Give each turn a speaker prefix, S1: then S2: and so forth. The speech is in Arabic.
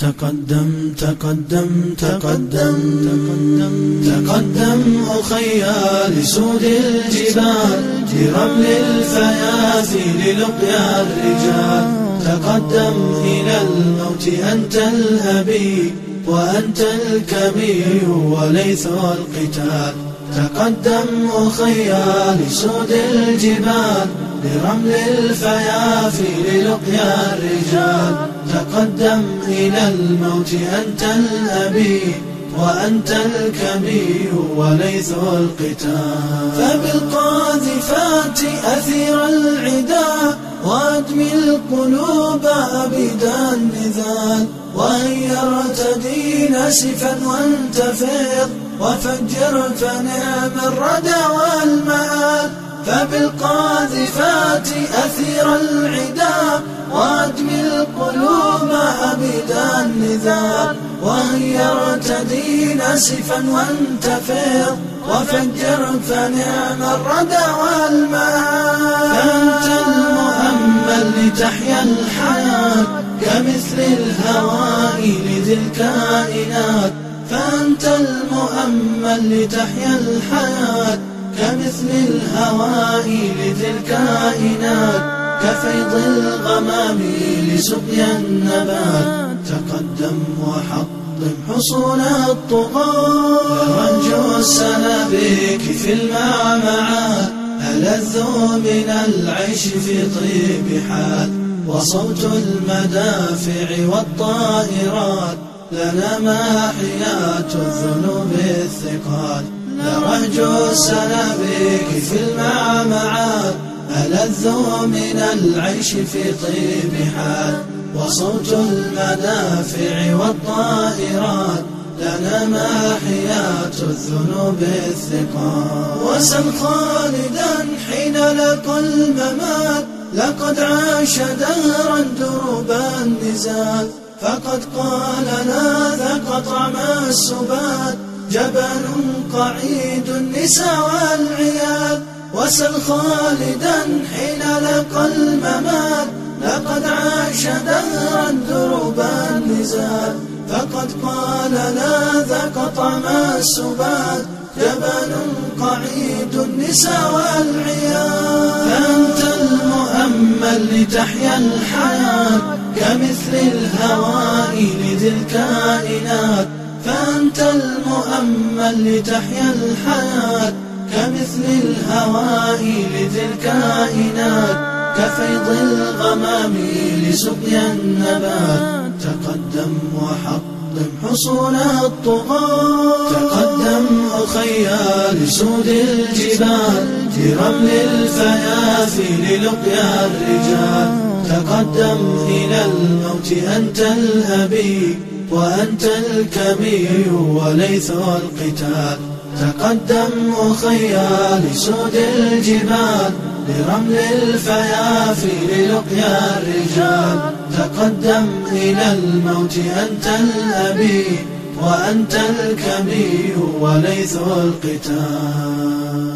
S1: تقدم تقدم تقدم تقدم تقدم أخيا لسود الجبال لرمل الفيافي للقيا الرجال. تقدم إلى الموت أنت الأبي وأنت الكبير وليث القتال. تقدم أخيا لسود الجبال لرمل الفيافي للقيا الرجال. تقدم إلى الموت أنت الأبي وأنت الكبير وليث القتال. فبالقاذفات أثير العدا وأدمي القلوب أبدا النذال. وهيا ارتدي ناسفا وانتفض وفجر فنعم الردى والمآل. فبالقاذفات أثير العدا وأدمي القلوب أبدا النذال. وهيا ارتدي ناسفا وانتفض وفجر فنعم الردى والمآل. فأنت المؤمل لتحيا الحياة كمثل الهواء لذي الكائنات. فأنت المؤمل لتحيا الحياة كمثل الهواء لذي الكائنات. كفيض الغمام لسقيا النبات. تقدم وحطم حصون الطغاة. رنج السنابك في المعمعات ألذ من العيش في طيب حال. وصوت المدافع والطائرات لنا محيات الذنوب الثقال. لرهج السنابك في المعمعات ألذ من العيش في طيب حال. وصوت المدافع والطائرات لنا محيات الذنوب الثقال. وسل خالدا حين لقى الممات لقد عاش دهرا دروب النزال. فقد قال لا ذاق طعم السبات جبل قعيد النساء والعيال. وسل خالدا حين لقى الممات لقد عاش دهرا دروب النزال. فقد قال لا ذاق طعم السبات جبل قعيد النساء والعيال. فأنت المؤمل لتحيا الحياة كمثل الهواء لذي الكائنات. فأنت المؤمل لتحيا الحياة كمثل الهواء لذي الكائنات. كفيض الغمام لسقيا النبات. تقدم وحطم حصون الطغاة. تقدم أخيا لسود الجبال لرمل الفيافي للقيا الرجال. تقدم إلى الموت أنت الأبي وأنت الكبير وليث القتال. تقدم أخيا لسود الجبال لرمل الفيافي للقيا الرجال. تقدم إلى الموت أنت الأبي وأنت الكبير وليث القتال.